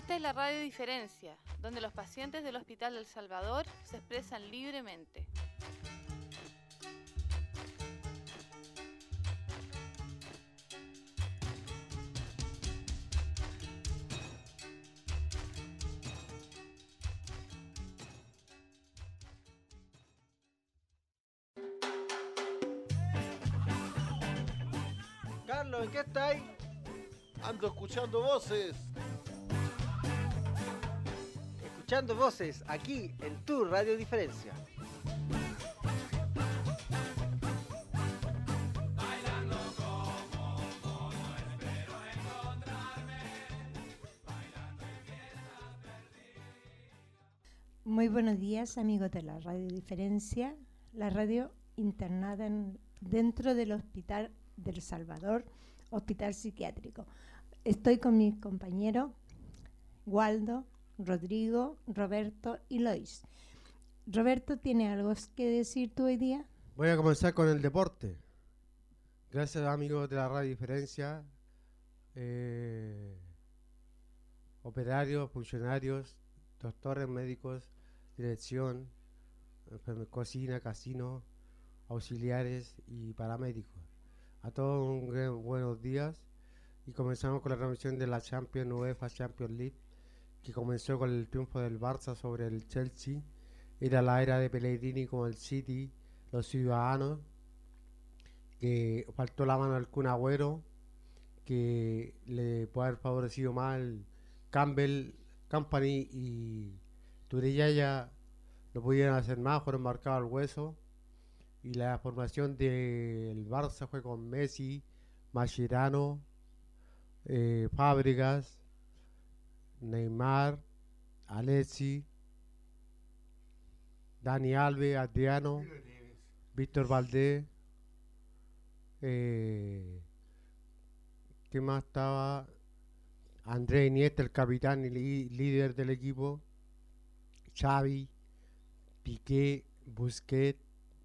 Esta es la Radio Diferencia, donde los pacientes del Hospital del Salvador se expresan libremente. Carlos, ¿en qué estáis? Ando escuchando voces. Escuchando voces aquí en tu Radio Diferencia. Muy buenos días, amigos de la Radio Diferencia, la radio internada dentro del Hospital del Salvador, Hospital Psiquiátrico. Estoy con mis compañeros Waldo, Rodrigo, Roberto y Lois. Roberto, ¿tiene algo que decir tú hoy día? Voy a comenzar con el deporte. Gracias, amigos de la Radio Diferencia, operarios, funcionarios, doctores, médicos, dirección, cocina, casino, auxiliares y paramédicos. A todos un gran buenos días y comenzamos con la transmisión de la Champions, UEFA Champions League, que comenzó con el triunfo del Barça sobre el Chelsea. Era la era de Pellegrini con el City, los ciudadanos, que faltó la mano al Kun Agüero, que le puede haber favorecido más el Campbell, Company y Turellaya lo pudieron hacer más, fueron marcados al hueso. Y la formación del Barça fue con Messi, Mascherano, Fábregas, Neymar, Alexis, Dani Alves, Adriano, Víctor Valdés, ¿qué más estaba? Andrés Iniesta, el capitán y líder del equipo, Xavi, Piqué, Busquets,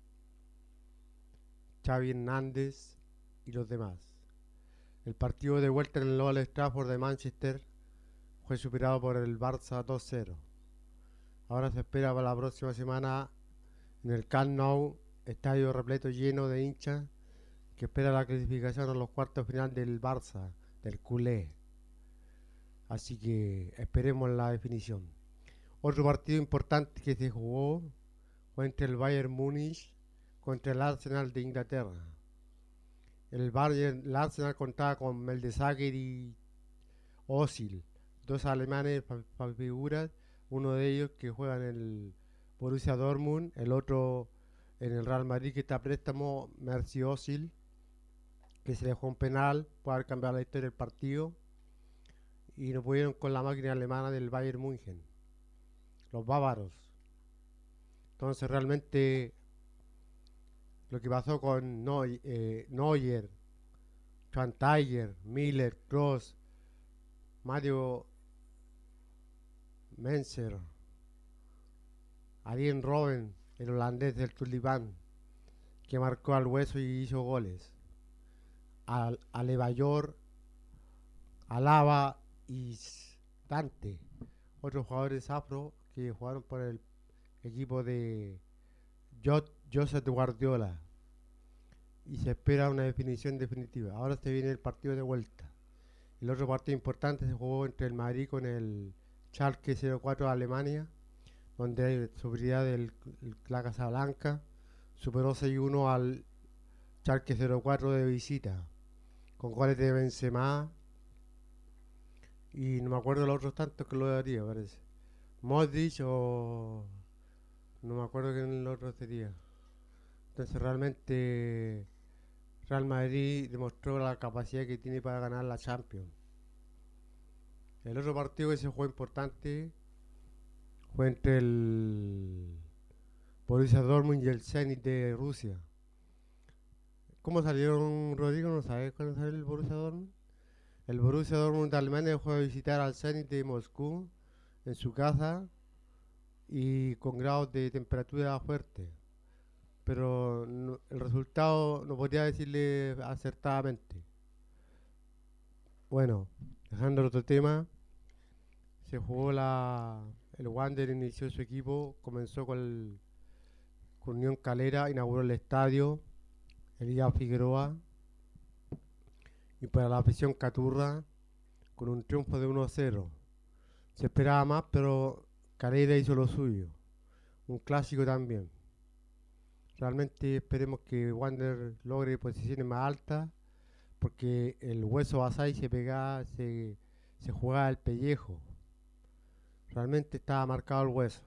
Xavi Hernández y los demás. El partido de vuelta en el Old Trafford de Manchester fue superado por el Barça 2-0. Ahora se espera para la próxima semana en el Camp Nou, estadio repleto lleno de hinchas, que espera la clasificación a los cuartos final del Barça, del culé. Así que esperemos la definición. Otro partido importante que se jugó fue entre el Bayern Múnich contra el Arsenal de Inglaterra. El Arsenal contaba con Mertesacker y Özil, dos alemanes figuras, uno de ellos que juega en el Borussia Dortmund, el otro en el Real Madrid que está a préstamo, Mesut Özil, que se dejó un penal para haber cambiado la historia del partido, y no pudieron con la máquina alemana del Bayern München, los bávaros. Entonces realmente lo que pasó con Neuer, Schweinsteiger, Miller, Kroos, Mario Menser, Arjen Robben, el holandés del Tulipán, que marcó al hueso y hizo goles, Adebayor, Alaba y Dante, otros jugadores afro que jugaron por el equipo de Josep Guardiola, y se espera una definición definitiva. Ahora se viene el partido de vuelta. El otro partido importante se jugó entre el Madrid con el Schalke 04 de Alemania, donde hay superioridad del la Casablanca, superó 6-1 al Schalke 04 de visita, con goles de Benzema y no me acuerdo los otros tantos que lo daría, parece. Modric o no me acuerdo quién el otro sería. Entonces realmente Real Madrid demostró la capacidad que tiene para ganar la Champions. El otro partido que se jugó importante fue entre el Borussia Dortmund y el Zenit de Rusia. ¿Cómo salieron, Rodrigo? ¿No sabes cuándo salió el Borussia Dortmund? El Borussia Dortmund de Alemania fue a visitar al Zenit de Moscú en su casa y con grados de temperatura fuerte. Pero el resultado no podría decirle acertadamente. Bueno, dejando el otro tema, se jugó el Wander inició su equipo, comenzó con Unión Calera, inauguró el estadio, Elías Figueroa, y para la afición Caturra, con un triunfo de 1-0. Se esperaba más, pero Calera hizo lo suyo. Un clásico también. Realmente esperemos que Wander logre posiciones más altas, porque el Hueso Basay se jugaba el pellejo. Realmente estaba marcado el hueso.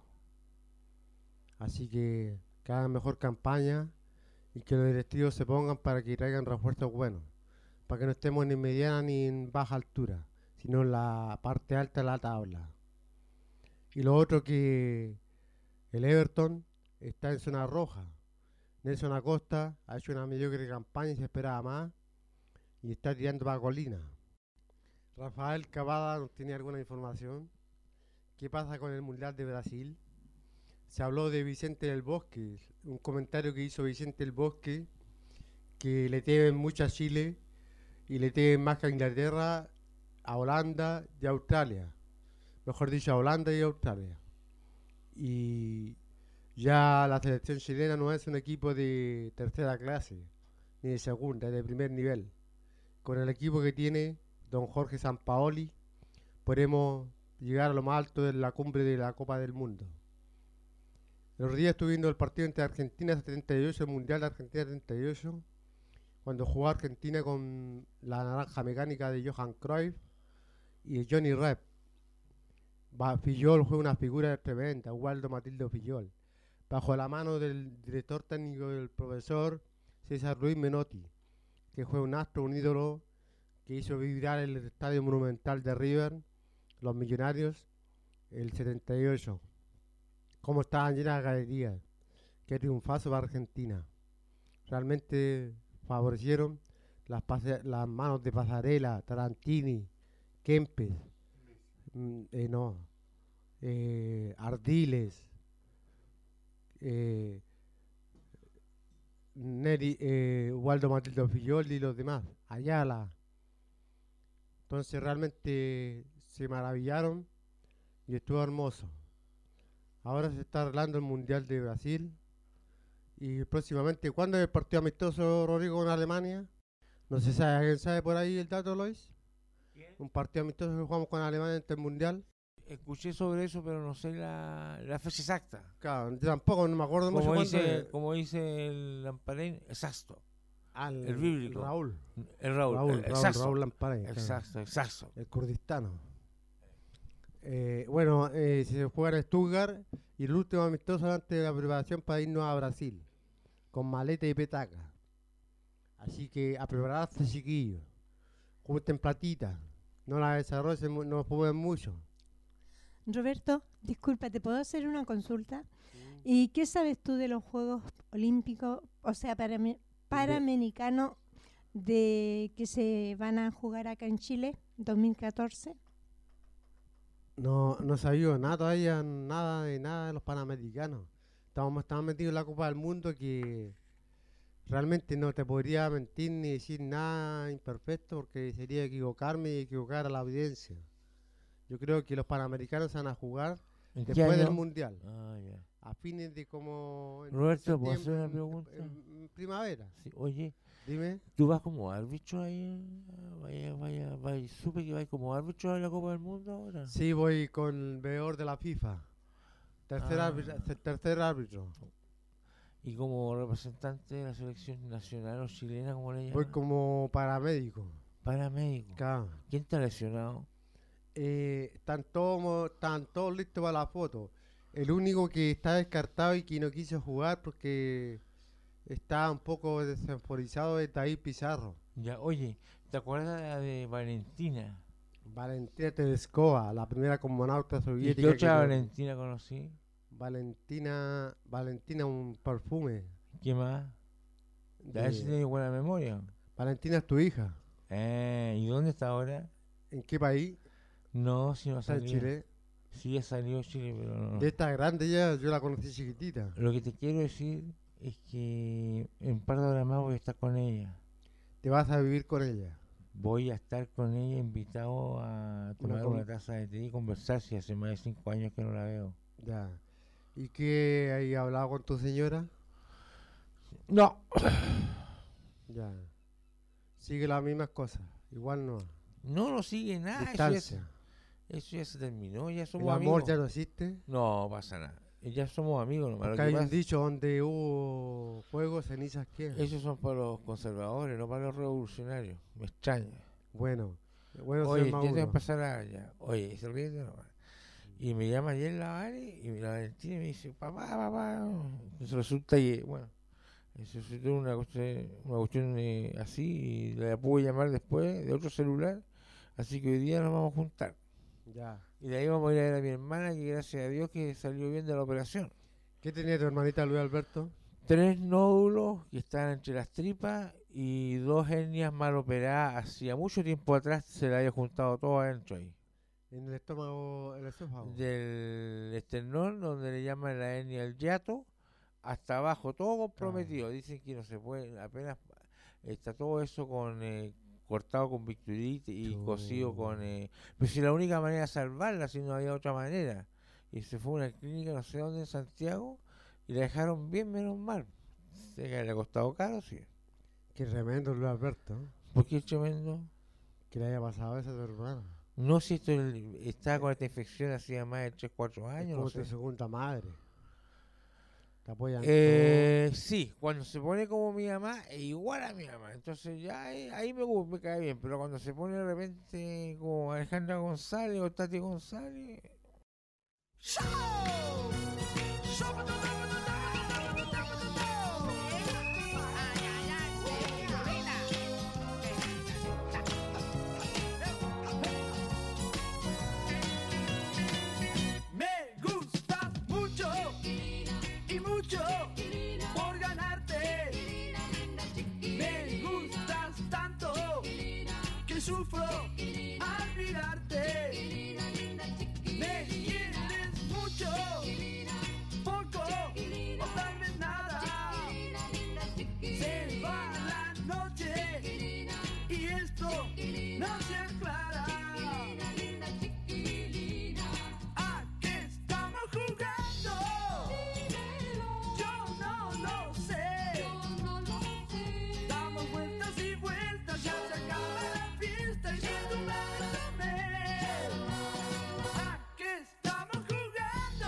Así que hagan mejor campaña y que los directivos se pongan para que traigan refuerzos buenos. Para que no estemos ni en mediana ni en baja altura, sino en la parte alta de la tabla. Y lo otro que el Everton está en zona roja. Nelson Acosta ha hecho una mediocre campaña y se esperaba más. Y está tirando para colina. Rafael Cavada nos tiene alguna información. ¿Qué pasa con el Mundial de Brasil? Se habló de Vicente del Bosque, un comentario que hizo Vicente del Bosque, que le temen mucho a Chile y le temen más que a Inglaterra, a Holanda y a Australia. Mejor dicho, a Holanda y a Australia. Y ya la selección chilena no es un equipo de tercera clase, ni de segunda, es de primer nivel. Con el equipo que tiene don Jorge Sampaoli, podremos llegar a lo más alto de la cumbre de la Copa del Mundo. El otro día estuve viendo el partido entre Argentina 78, el Mundial de Argentina 78, cuando jugó Argentina con la naranja mecánica de Johan Cruyff y Johnny Rep. Fillol fue una figura tremenda, Waldo Matildo Fillol, bajo la mano del director técnico del profesor César Luis Menotti, que fue un astro, un ídolo, que hizo vibrar el estadio monumental de River, los Millonarios, el 78. Cómo estaban llenas de galerías. Qué triunfazo para Argentina. Realmente favorecieron las manos de Pasarela, Tarantini, Kempes, Ardiles, Waldo Matildo Fillol y los demás, Ayala. Entonces realmente se maravillaron y estuvo hermoso. Ahora se está arreglando el Mundial de Brasil y próximamente, ¿cuándo es el partido amistoso, Rodrigo, con Alemania? No se sabe, ¿alguien sabe por ahí el dato, Lois? ¿Qué? Un partido amistoso que jugamos con Alemania en el Mundial. Escuché sobre eso, pero no sé la fecha exacta. Claro, yo tampoco, no me acuerdo mucho cuándo es. Como dice el Lamparín, exacto. El bíblico. Raúl. El Raúl, exacto. Raúl Lamparín. Exacto. El Kurdistano. Se juega en Stuttgart y el último amistoso antes de la preparación para irnos a Brasil, con maleta y petaca. Así que a prepararse, chiquillos. Junten platita, no la desarrollen, no jueguen mucho. Roberto, disculpa, ¿te puedo hacer una consulta? ¿Y qué sabes tú de los Juegos Olímpicos, o sea, Panamericanos de que se van a jugar acá en Chile 2014? No sabía nada todavía, nada de los Panamericanos. Estamos metidos en la Copa del Mundo que realmente no te podría mentir ni decir nada imperfecto porque sería equivocarme y equivocar a la audiencia. Yo creo que los Panamericanos se van a jugar después del Mundial. Ya. A fines de como... Roberto, ¿puedo hacer una pregunta? En primavera. Sí, oye, Dime. ¿tú vas como árbitro ahí? Supe que vas como árbitro a la Copa del Mundo ahora. Sí, voy con el veedor de la FIFA. Tercer árbitro. Y como representante de la selección nacional o chilena, ¿cómo le llaman? Voy como paramédico. Paramédico. Claro. ¿Quién está lesionado? Están todos listos para la foto. El único que está descartado y que no quiso jugar porque está un poco desenforizado es David Pizarro. Ya, oye, ¿te acuerdas de Valentina? Valentina Tereskova, la primera cosmonauta ¿Y soviética. qué otra Valentina conocí? Valentina, un perfume. ¿Qué más? A ver si tienes buena memoria. Valentina es tu hija. ¿Y dónde está ahora? ¿En qué país? No, si no Está en salió. Chile. Sí, ya salió Chile, pero no. Ya está grande ya, yo la conocí chiquitita. Lo que te quiero decir es que en un par de horas más voy a estar con ella. Te vas a vivir con ella. voy a estar con ella invitado a tomar una taza de té y conversar, si hace más de 5 años que no la veo. Ya. ¿Y qué hay hablado con tu señora? No. Ya. Sigue las mismas cosas. Igual no. No sigue nada. Distancia. Eso ya se terminó, ya ¿El somos amor amigos. ya no existe? No pasa nada. Ya somos amigos nomás. Porque Lo que hay un pasa- dicho donde hubo fuego, cenizas quedan. Esos son para los conservadores, no para los revolucionarios. Me extraña. Bueno, Oye, señor ya tengo que Maduro. pasar a ya. Oye, se ríe nomás. Y me llama ayer la Vale y la Valentina me dice, papá. Entonces resulta que, bueno, se suscitó una cuestión así y la pude llamar después de otro celular. Así que hoy día nos vamos a juntar. Ya. Y de ahí vamos a ir a ver a mi hermana, que gracias a Dios que salió bien de la operación. ¿Qué tenía tu hermanita Luis Alberto? 3 nódulos que están entre las tripas y 2 hernias mal operadas. Hacía mucho tiempo atrás se la había juntado todo adentro ahí. En el estómago, el esófago. Del esternón, donde le llaman la hernia del hiato, hasta abajo, todo comprometido. Dicen que no se puede, apenas está todo eso con cortado con Victurite y cosido con... pero si la única manera de salvarla, si no había otra manera. Y se fue a una clínica, no sé dónde, en Santiago, y la dejaron bien, menos mal. Sé que le ha costado caro, sí. Qué tremendo Luis Alberto. ¿Por qué es tremendo? Que le haya pasado eso a tu hermana. No, si esto estaba con esta infección hacía más de 3, 4 Es años, como no tu sé. segunda madre. Te apoyan Sí, cuando se pone como mi mamá, es igual a mi mamá. Entonces ya ahí me cae bien. Pero cuando se pone de repente como Alejandra González o Tati González... Me gustas mucho y mucho por ganarte. Me gustas tanto que sufro al mirarte. Me quieres mucho, poco o tal vez nada. Se va la noche y esto no se aclara. ¿A qué estamos jugando? Yo no lo sé. Damos vueltas y vueltas, ya se acaba la fiesta y si tú me ves. ¿A qué estamos jugando?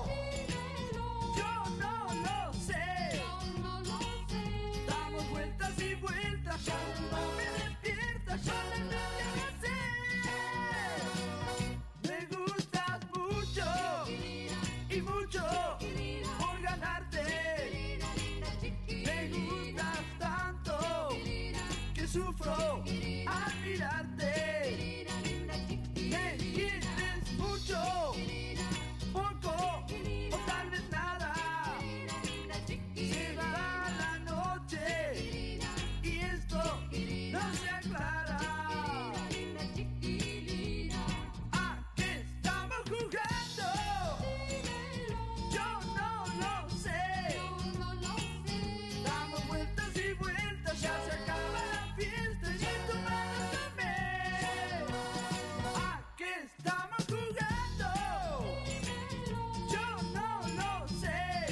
Yo no lo sé. Damos vueltas y vueltas, ya no me despiertas, ya no sé. Me gustas mucho y mucho por ganarte. Me gustas tanto que sufro al mirarte. Me quieres mucho, poco o tal vez nada. Se va la noche y esto no se aclara. ¿A qué estamos jugando? Yo no lo sé. Damos vueltas y vueltas, ya se acaba la fiesta y si tú me ves. ¿A qué estamos jugando? Yo no lo sé.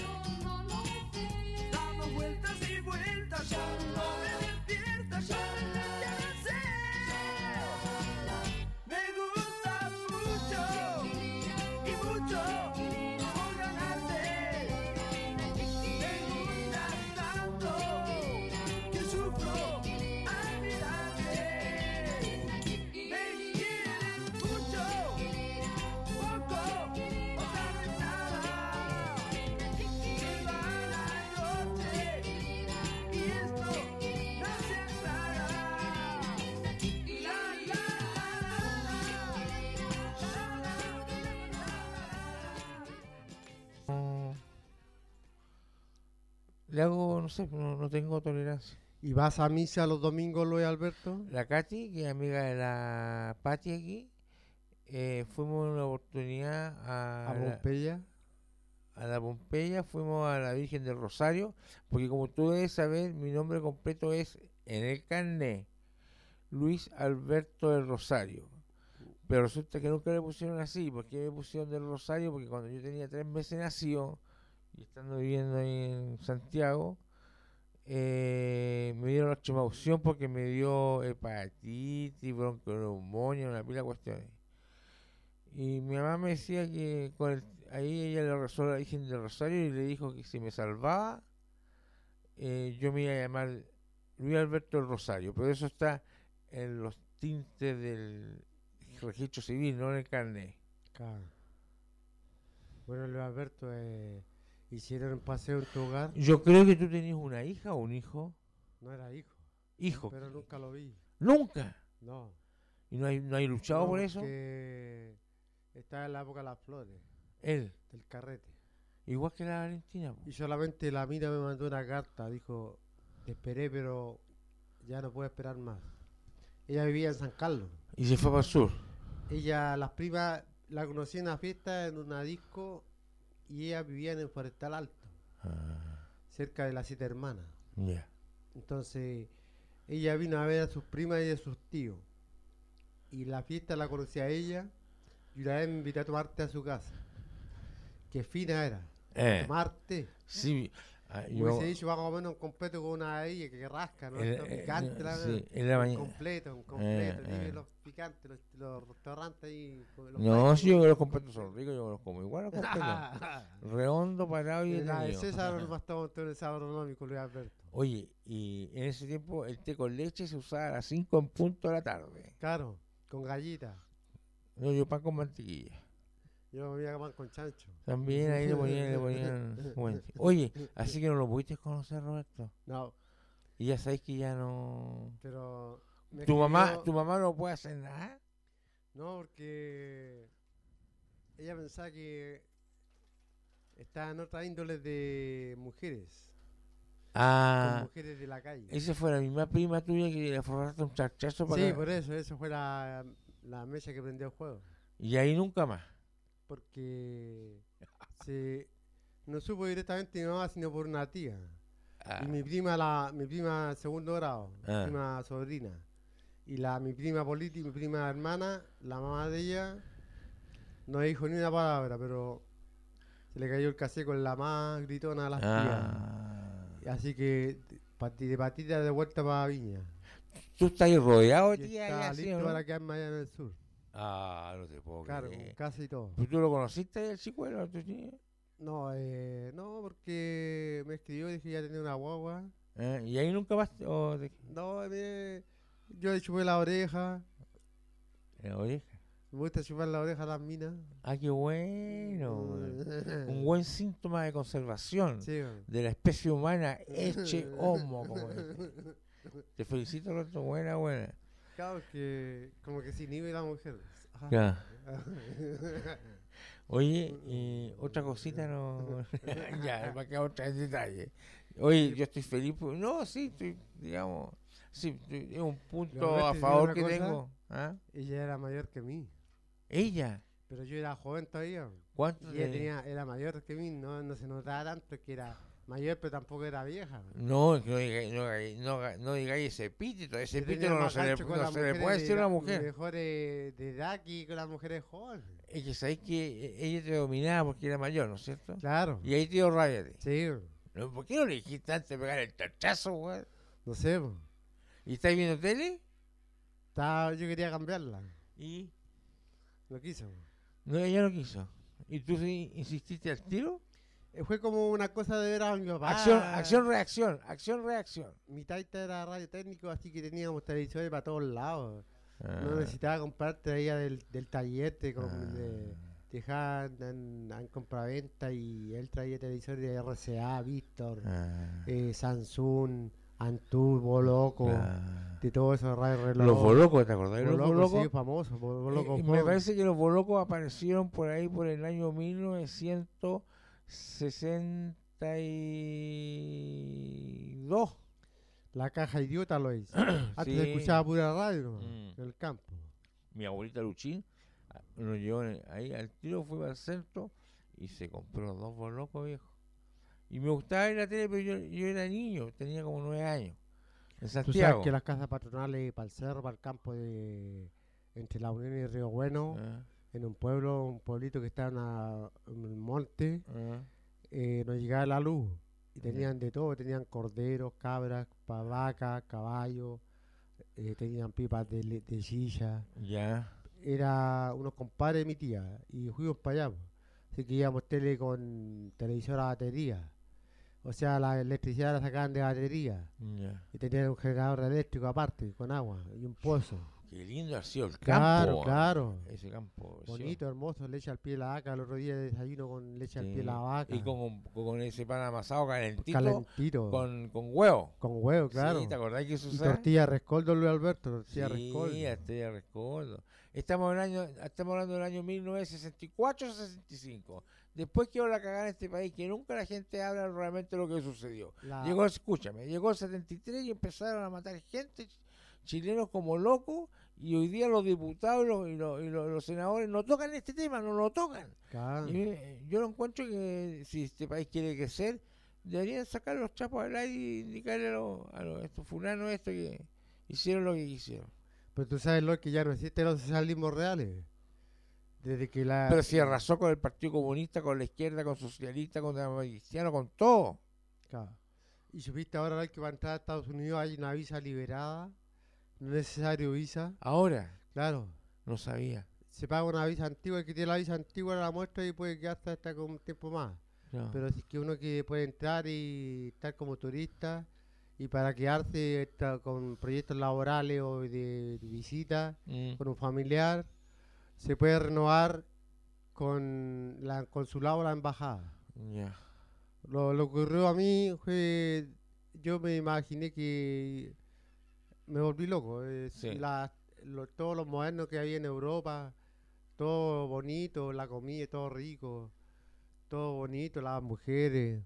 Damos vueltas y vueltas, ya no me despiertas, ya no sé. Me gusta mucho y mucho por ganarte. Me gustas tanto que sufro al mirarte. Me quieres mucho, poco o tal vez nada. Se va la noche y esto no se aclara. Le hago, no sé, no tengo tolerancia. ¿Y vas a misa los domingos, Luis Alberto? La Katy, que es amiga de la Patti aquí, fuimos una oportunidad ¿A Pompeya? a la Pompeya, fuimos a la Virgen del Rosario, porque como tú debes saber, mi nombre completo es en el carnet Luis Alberto del Rosario. Pero resulta que nunca le pusieron así. ¿Por qué me pusieron del Rosario? Porque cuando yo tenía 3 meses nacido, y estando viviendo ahí en Santiago, me dieron la opción porque me dio hepatitis, bronconeumonía, una pila de cuestiones. Y mi mamá me decía que ahí ella le rezó a la Virgen del Rosario y le dijo que si me salvaba, yo me iba a llamar Luis Alberto del Rosario. Pero eso está en los tintes del registro civil, no en el carnet. Claro. Bueno, Luis Alberto, hicieron un paseo en tu hogar. Yo creo que tú tenías una hija o un hijo. No era hijo. Hijo. Pero nunca lo vi. Nunca. No. ¿Y no hay luchado No, por eso? porque estaba en la época de las flores, Él. del carrete. Igual que la Valentina. Po. Y solamente la mina me mandó una carta. Dijo, te esperé, pero ya no puedo esperar más. Ella vivía en San Carlos. Y se fue para el sur. Ella, las primas, la conocí en una fiesta, en una disco, y ella vivía en el Forestal Alto, cerca de las 7 hermanas. Ya. Entonces, ella vino a ver a sus primas y a sus tíos. Y la fiesta la conocí a ella, y una vez me invité a tomarte a su casa. Qué fina era. Tomarte. Sí. Yo hubiese dicho, vamos a comer un completo con una de ellas que rasca, ¿no? Esto picante, la sí, verdad. en la Un mañana. completo. Dime los picantes, los restaurantes ahí. No, sí, yo que los completos son ricos, yo me los como igual los completos. Redondo, parado y La de detenido. César no estaba en el sábado agronómico, Luis Alberto. Oye, y en ese tiempo el té con leche se usaba a las 5 en punto de la tarde. Claro, con gallitas. No, yo pan con mantequilla. Yo me iba a pan con chancho. También ahí le ponían. Bueno. Oye, así que no lo pudiste conocer, Roberto. No, Y ya sabéis que ya no. pero... me ¿Tu mamá escribió- no puede hacer nada? No, porque ella pensaba que estaba en otra índole de mujeres, con Ah, mujeres de la calle. esa fue la misma prima tuya que le forraste un charchazo para Sí, acá. por eso fue la mecha que prendió el juego. Y ahí nunca más. Porque no supo directamente mi mamá, sino por una tía. Ah, Y mi prima segundo grado, Ah. mi prima sobrina. Y mi prima política, mi prima hermana, la mamá de ella, no dijo ni una palabra, pero se le cayó el casé con la más gritona de las tías. Así que de patita de vuelta para Viña. Tú estás ahí rodeado de Y tía está allá, ¿sí, listo o no? para quedarme allá en el sur. Ah, no te puedo Claro, con creer. casa y todo. ¿Pues tú lo conociste ahí, el chicuelo, a tu tía? No, porque me escribió y dije ya tenía una guagua. ¿Y ahí nunca más? No, yo le chupé la oreja. La oreja. Me gusta chupar la oreja a las minas. Ah, qué bueno. Un buen síntoma de conservación Sí, bueno. de la especie humana, eche homo, como dice. Te felicito, Roberto. Buena. Claro que como que se inhibe la mujer. Ajá. Ya. Oye, otra cosita no. Ya, para que otra en detalle. Oye, yo estoy feliz. No, sí, estoy, digamos. Sí, es un punto Pero, a ¿te favor digo que una cosa? tengo. ¿Ah? Ella era mayor que mí. Ella. Pero yo era joven todavía. ¿Cuánto? Y ella era mayor que mí. No se notaba tanto que era mayor, pero tampoco era vieja. No, no digáis ese epíteto. Ese Yo tenía epíteto no más se le, gancho con las no se le mujeres puede de decir a una edad- mujer. Mejores de edad que con las mujeres jóvenes. Es que sabéis que ella te dominaba porque era mayor, ¿no es cierto? Claro. Y ahí te dio rabia a ti. Sí, ¿No? ¿Por qué no le dijiste antes de pegar el tachazo, güey? no sé. Po. ¿Y estáis viendo tele? Yo quería cambiarla. Y No quiso. no, ella no quiso. ¿Y tú sí insististe al tiro? Fue como una cosa de ver a mi papá. Acción, reacción. Mi taita era radio técnico, así que teníamos televisores para todos lados. Ah. No necesitaba comprar, traía del taller de en compraventa y él traía televisores de RCA, Víctor, Samsung, Antur, Boloco, de todo eso, radio reloj. Los bolocos, ¿te acordás de los Boloco, bolocos? sí, famoso, Boloco. Me parece que los bolocos aparecieron por ahí por el año 1962. La caja idiota lo hizo. Antes Sí. se escuchaba pura radio nomás, Mm. en el campo. Mi abuelita Luchín nos llevó ahí al tiro, fue al centro y se compró 2 bolocos viejos. Y me gustaba ver la tele, pero yo era niño, tenía como 9 años. En Tú sabes Santiago. que las casas patronales para el cerro, para el campo entre La Unión y Río Bueno, Ah, en un pueblito que está en el monte, ah, no llegaba la luz. Y Ya. tenían de todo, tenían corderos, cabras, vacas, caballos, tenían pipas de silla. ya. Era unos compadres de mi tía y fuimos para allá, po. Así que íbamos con televisor a batería. O sea, la electricidad la sacaban de batería Ya. y tenían un generador eléctrico aparte, con agua y un pozo. Qué lindo ha sido el Claro, campo. claro. Ese campo. sí. Bonito, hermoso, leche al pie de la vaca. El otro día desayuno con leche al Sí. pie de la vaca. Y con ese pan amasado calentito. calentito. Con huevo. Con huevo, claro. Sí, ¿te acordás que eso Y se tortilla rescoldo, Luis Alberto, tortilla Sí, rescoldo. tortilla rescoldo. Estamos hablando del año 1964-65. Después quedó la cagada en este país, que nunca la gente habla realmente de lo que sucedió. Llegó el 73 y empezaron a matar gente, chilenos como locos, y hoy día los diputados los senadores no tocan este tema, no lo tocan. Claro. Yo lo encuentro que si este país quiere crecer, deberían sacar los chapos al aire y indicarle a estos fulanos que hicieron lo que quisieron. Pero tú sabes, lo que ya no existen los socialismos reales. Desde que Pero si arrasó con el Partido Comunista, con la izquierda, con socialista, con cristiano, con todo. Claro. Y supiste ahora Loy, que para entrar a Estados Unidos hay una visa liberada. No es necesario visa. Ahora, Claro. no sabía. Se paga una visa antigua, el que tiene la visa antigua la muestra y puede quedarse hasta con un tiempo más. No. Pero si es que uno que puede entrar y estar como turista y para quedarse con proyectos laborales o de visita Mm, con un familiar, se puede renovar con el consulado o la embajada. ya. Lo que ocurrió a mí fue, yo me imaginé que me volví loco. Sí. Todos los modernos que había en Europa, todo bonito, la comida, todo rico, todo bonito, las mujeres,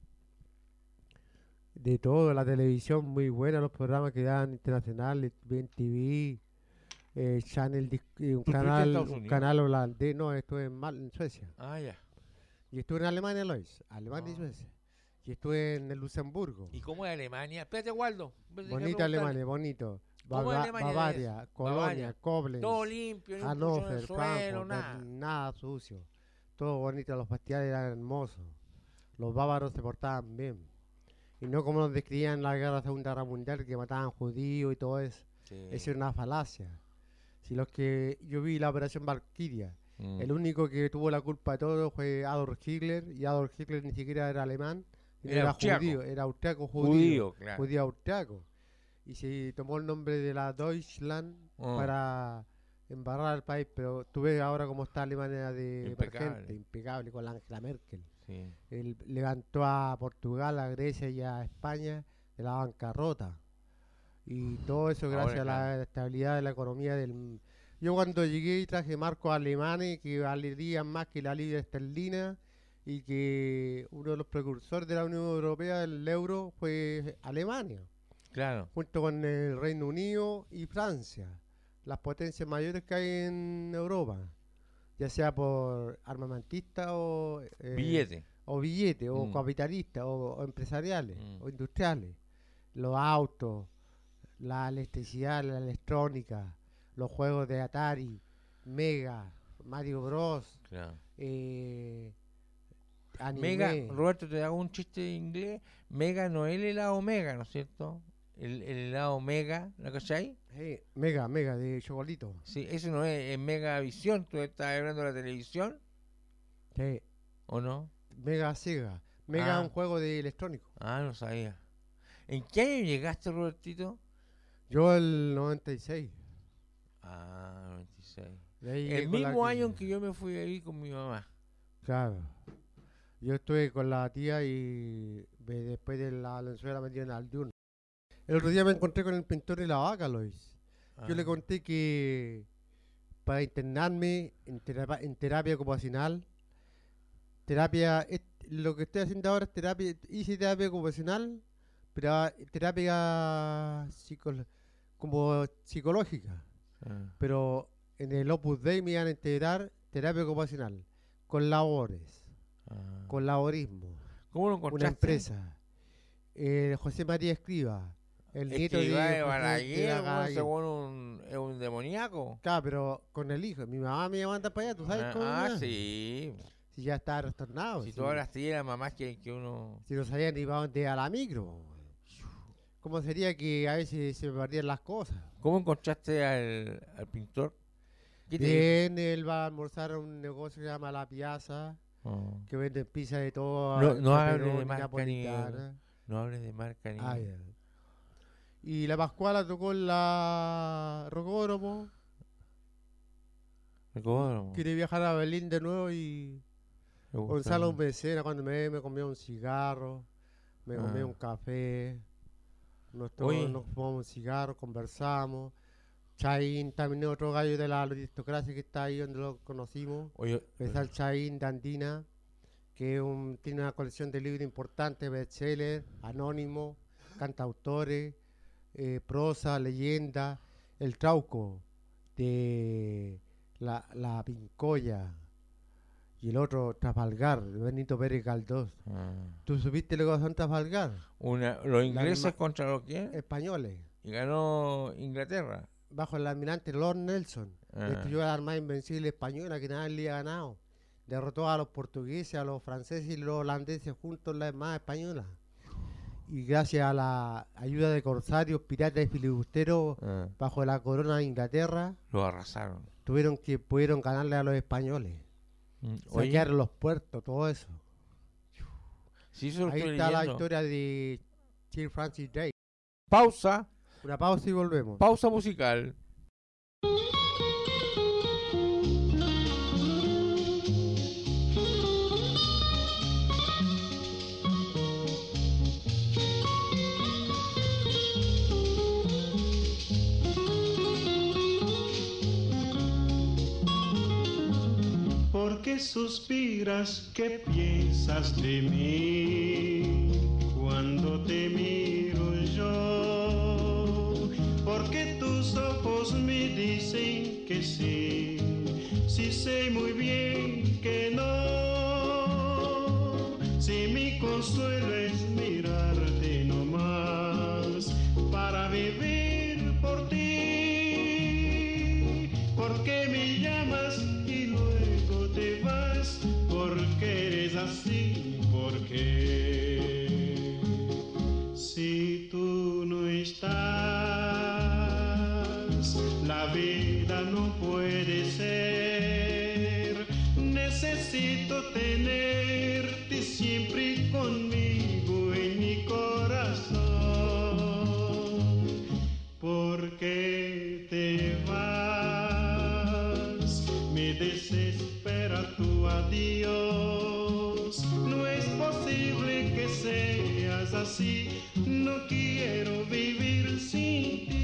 de todo, la televisión muy buena, los programas que daban internacionales, BNTV, Channel, un ¿Tú estuviste en Estados un Unidos? canal holandés, no, estuve en Suecia. Ah, ya. Y estuve en Alemania, Lois, Alemania y Ah. Suecia. Y estuve en el Luxemburgo. ¿Y cómo es Alemania? Espérate, Waldo. Espérate, Bonita déjame preguntarle. Alemania, bonito. ¿Cómo es Alemania? Bavaria, Colonia, Bavaria. Koblenz, Todo limpio, no Hannover, en el suelo, Frankfurt, nada. nada sucio. Todo bonito, los festivales eran hermosos. Los bávaros se portaban bien. Y no como nos describían en la Segunda Guerra Mundial, que mataban judíos y todo eso. Sí. Eso era una falacia. Si los que yo vi la Operación Valkyria, Mm. el único que tuvo la culpa de todo fue Adolf Hitler, y Adolf Hitler ni siquiera era alemán, Era austriaco. judío, era austriaco Judío, claro. judío austriaco. Y se tomó el nombre de la Deutschland Ah. para embarrar al país, pero tú ves ahora cómo está Alemania de Impecable. emergente, impecable con la Angela Merkel. Sí. Él levantó a Portugal, a Grecia y a España de la bancarrota. Y todo eso Ahora, gracias a claro. la estabilidad de la economía del... Yo cuando llegué y traje marcos alemanes que valerían más que la libra esterlina y que uno de los precursores de la Unión Europea del euro fue Alemania, Claro. junto con el Reino Unido y Francia, las potencias mayores que hay en Europa, ya sea por armamentistas o Billete. o billetes, o Mm. capitalistas, o empresariales, Mm. o industriales. Los autos, la electricidad, la electrónica, los juegos de Atari, Mega, Mario Bros, Claro. anime. Mega, Roberto, te hago un chiste en inglés. Mega no es el helado Mega, ¿no es cierto? El helado Mega, ¿lo cachai? Mega, de chocolito. Sí, eso no es Mega Visión. ¿Tú estás hablando de la televisión Sí, o no? Mega Sega. Mega Ah. es un juego de electrónico. Ah, no sabía. ¿En qué año llegaste, Robertito? Yo el 96. Ah, 96. De ahí llegué El con la mismo año en crisis. que yo me fui a vivir con mi mamá. Claro. Yo estuve con la tía y después de la Valenzuela me dieron al Jun. El otro día me encontré con el pintor de la vaca, Lois. Yo le Ah, conté que para internarme en terapia ocupacional, lo que estoy haciendo ahora es hice terapia ocupacional, pero terapia como psicológica. ah, Pero en el Opus Dei me iban a integrar terapia ocupacional, con labores, ah. con laborismo, ¿Cómo lo una encontraste? empresa. José María Escriba, El Es nieto que Iván de de Balaguer, weón, Balaguer. según es un demoníaco. Claro, pero con el hijo. Mi mamá me iba a mandar para allá, ¿tú sabes cómo? es? Sí. Si ya está trastornado. Si si, todas las tías mamás quieren que uno... si no sabía ni para dónde a la micro. ¿Cómo sería que a veces se me perdían las cosas? ¿Cómo encontraste al pintor? ¿Qué te Bien, él va a almorzar a un negocio que se llama La Piazza, dijo? que vende pizza de todo. No hable de pepperoni, marca ni- napolitana. No hables de marca ni... Ah, ya. Y la Pascuala tocó en la Rocódromo. Rocódromo. Quiere viajar a Berlín de nuevo y Me gusta. Gonzalo Becena cuando me comió un cigarro, me comí Ah. un café, nos Oye. fumamos un cigarro, conversamos. Chaín, también otro gallo de la aristocracia que está ahí donde lo conocimos. Oye, Está el Chaín de Andina, que tiene una colección de libros importantes, bestseller, anónimo, cantautores, prosa, leyenda. El Trauco de la Pincoya y el otro Trafalgar, de Benito Pérez Galdós. ¿Tú supiste lo que son Trafalgar? los ingleses alma- contra los quién? Españoles, Y ganó Inglaterra. bajo el almirante Lord Nelson. Ah. Destruyó la Armada Invencible Española que nadie le había ganado. Derrotó a los portugueses, a los franceses y los holandeses juntos en la Armada Española. Y gracias a la ayuda de corsarios, piratas y filibusteros bajo la corona de Inglaterra, Los arrasaron. pudieron ganarle a los españoles. Oye, Saquearon los puertos, todo eso. sí, eso lo Ahí estoy está la leyendo. historia de Sir Francis Drake. Pausa. Una pausa y volvemos. Pausa musical. ¿Por qué suspiras? ¿Qué piensas de mí cuando te miro yo? Porque tus ojos me dicen que sí, sí sé muy bien que no. Si mi consuelo es mirarte no más para vivir por ti, porque me llamas y luego te vas, porque eres así, porque si tú no estás, la vida no puede ser. Necesito tenerte siempre conmigo en mi corazón. Porque te vas, me desespera tu adiós. No es posible que seas así, no quiero vivir sin ti.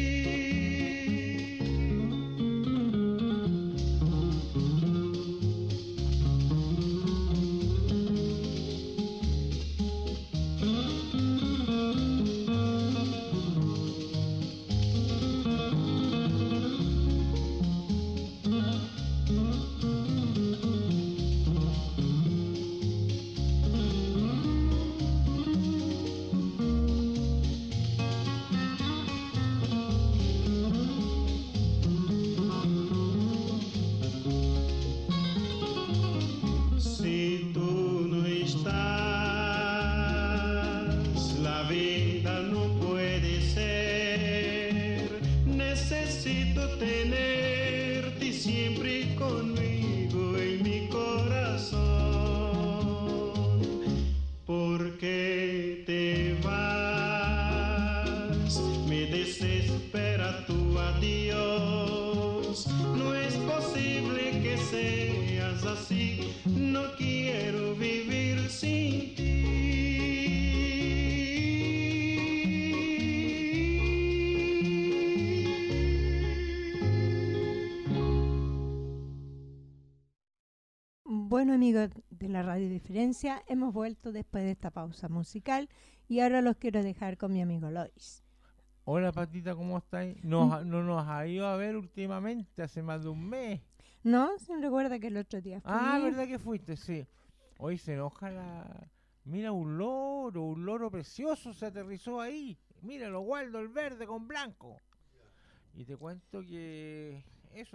Si tú no estás, la vida no puede ser. Necesito tenerte siempre conmigo en mi corazón. Porque te vas, me desespera tu adiós. No es posible que seas así, no quiero vivir sin ti. Bueno, amigos de la Radio Diferencia, hemos vuelto después de esta pausa musical y ahora los quiero dejar con mi amigo Lois. Hola, Patita, ¿cómo estáis? No nos ha ido a ver últimamente, hace más de un mes. ¿No? ¿Se recuerda que el otro día fui? Ah, ¿verdad que fuiste? Sí. Hoy se enoja la... Mira, un loro precioso se aterrizó ahí. míralo, Waldo, el verde con blanco. Y te cuento que eso,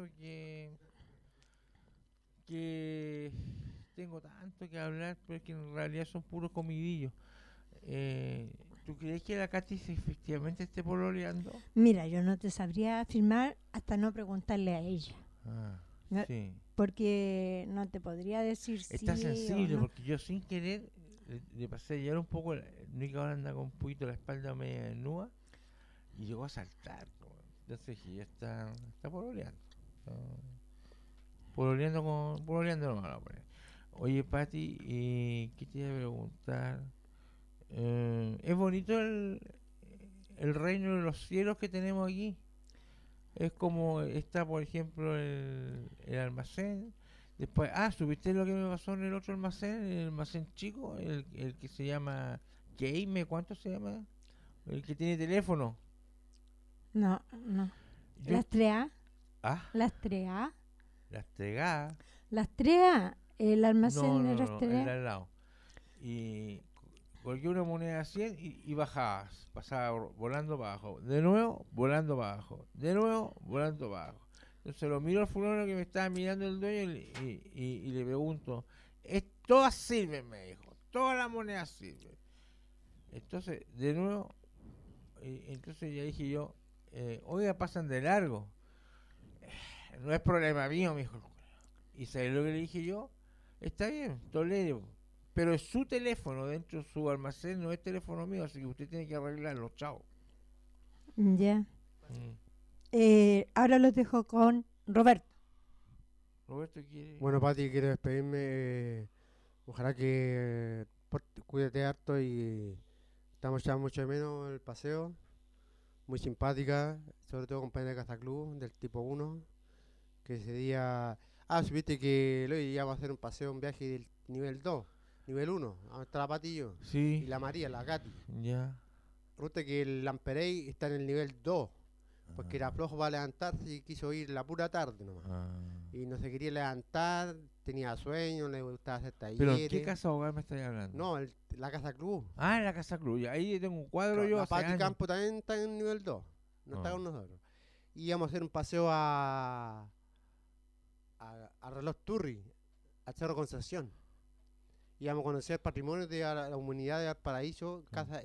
que tengo tanto que hablar, pero que en realidad son puros comidillos. ¿Tú crees que la Katy efectivamente esté pololeando? Mira, yo no te sabría afirmar hasta no preguntarle a ella. Ah, No, sí. Porque no te podría decir Está sí sensible, o no. porque yo sin querer le pasé a llevar un poco, no que ahora anda con un poquito la espalda media desnuda, y llegó a saltar. Po. Entonces dije, ya está pololeando. Está pololeando nomás la pone. Oye, Pati, ¿qué te iba a preguntar? Es bonito el reino de los cielos que tenemos aquí. Es como está, por ejemplo, el almacén. Después, ¿supiste lo que me pasó en el otro almacén? El almacén chico, el que se llama Game, ¿cuánto se llama? El que tiene teléfono. No. Yo- Las 3A. Ah, Las 3A. las tregadas. Las 3A. El almacén No, de las el 3A. de al lado. Y colgué una moneda a 100 y bajabas, pasaba volando para abajo, de nuevo volando para abajo, de nuevo volando para abajo. Entonces lo miro al fulano que me estaba mirando el dueño y le pregunto, todas sirven, me dijo, todas las monedas sirven. Entonces, de nuevo, entonces ya dije yo, oiga, pasan de largo. No es problema mío, me dijo. Y ¿sabes lo que le dije yo? Está bien, tolero. Pero es su teléfono dentro de su almacén, no es teléfono mío, así que usted tiene que arreglarlo, chao. Ya. Mm. Ahora los dejo con Roberto. Roberto quiere... Bueno, Pati, quiero despedirme. Ojalá que cuídate harto y estamos echando mucho de menos el paseo. Muy simpática, sobre todo compañera de Casa Club del tipo 1. Que ese día. Supiste que hoy íbamos a hacer un paseo, un viaje del nivel 2, nivel 1. Donde está la Pati y yo. Sí, Y la María, la Katy. ya. Resulta que el Lamperey está en el nivel 2. Porque era flojo para levantarse y quiso ir la pura tarde nomás. Y no se quería levantar, tenía sueño, le gustaba hacer talleres. ¿Pero en qué casa hogar me estáis hablando? No, la Casa Club. En la Casa Cruz, ya, ahí tengo un cuadro yo La hace Pati años. Campo también está en nivel 2. No está Ah. con nosotros. Y íbamos a hacer un paseo a Reloj Turri, al Cerro Concepción. Íbamos a conocer patrimonio de la humanidad de Valparaíso, casa,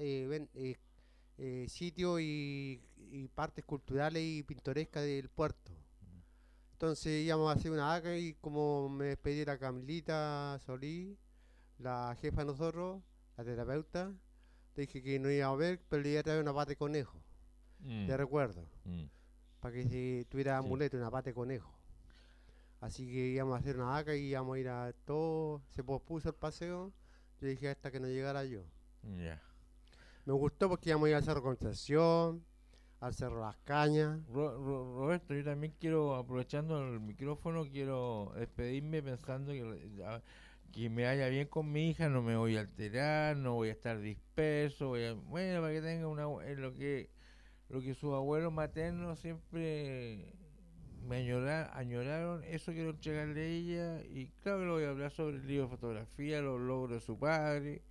sitios y partes culturales y pintorescas del puerto. Entonces íbamos a hacer una ACA y como me despedí de la Camilita Solís, la jefa de nosotros, la terapeuta, le dije que no iba a ver, pero le iba a traer una pata de conejo, de recuerdo, para que se tuviera amuleto, una pata de conejo. Así que íbamos a hacer una ACA y íbamos a ir a todo, se pospuso el paseo, yo dije hasta que no llegara yo. Ya. Me gustó porque íbamos a ir al Cerro Concepción, al Cerro Las Cañas. Roberto, yo también quiero, aprovechando el micrófono, quiero despedirme pensando que me vaya bien con mi hija, no me voy a alterar, no voy a estar disperso, bueno, para que tenga lo que sus abuelos maternos siempre me añoraron, eso quiero entregarle a ella, y claro que le voy a hablar sobre el libro de fotografía, los logros de su padre,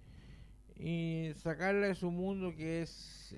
y sacarla de su mundo que es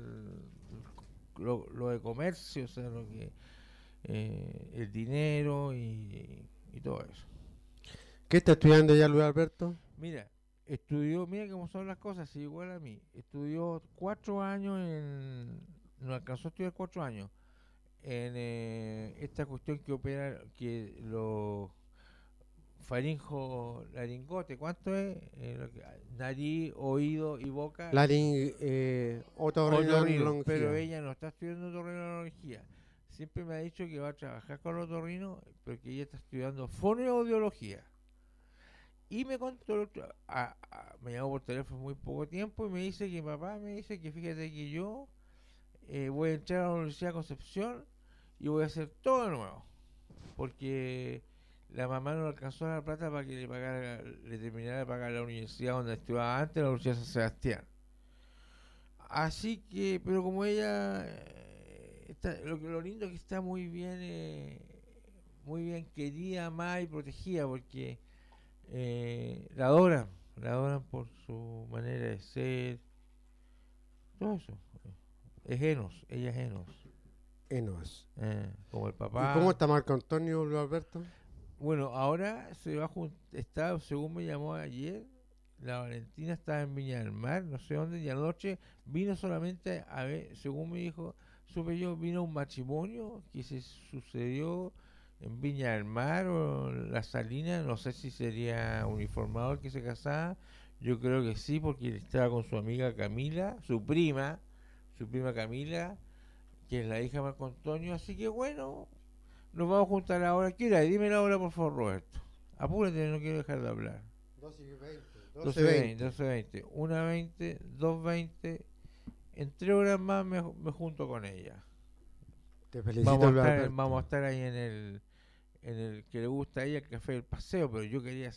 lo de comercio, o sea, lo que el dinero y todo eso. ¿Qué está estudiando ya Luis Alberto? Mira cómo son las cosas, sí, igual a mí. Estudió 4 años no alcanzó a estudiar 4 años en esta cuestión que opera, que los faringo, laringote, ¿cuánto es? Nariz, oído y boca. Otorrinolaringología. Pero ella no está estudiando otorrinolaringología. Siempre me ha dicho que va a trabajar con los otorrinos, pero que ella está estudiando fonoaudiología. Y me contó, me llamó por teléfono muy poco tiempo y me dice que papá me dice que fíjate que yo voy a entrar a la Universidad de Concepción y voy a hacer todo de nuevo. Porque la mamá no le alcanzó la plata para que le terminara de pagar la universidad donde estudiaba antes, la Universidad de San Sebastián. Así que, pero como ella, lo lindo es que está muy bien querida, amada y protegida, porque la adoran por su manera de ser, todo eso. Es Enos, ella es Enos. Enos. Como el ¿Y papá. cómo está Marco Antonio, Luis Alberto? Bueno, ahora se va está, según me llamó ayer, la Valentina estaba en Viña del Mar, no sé dónde, y anoche vino solamente a ver, según me dijo, supe yo, vino un matrimonio que se sucedió en Viña del Mar o La Salina, no sé si sería uniformado el que se casaba, yo creo que sí, porque él estaba con su amiga Camila, su prima Camila, que es la hija de Marco Antonio, así que bueno, nos vamos a juntar ahora. ¿Qué hora? Dime la hora, por favor, Roberto. Apúrate, no quiero dejar de hablar. 12:20. 12:20, 1:20, 2:20. En 3 horas más me junto con ella. Te felicito, Vamos Luis a Alberto. estar ahí en el que le gusta a ella, el Café del Paseo, pero yo quería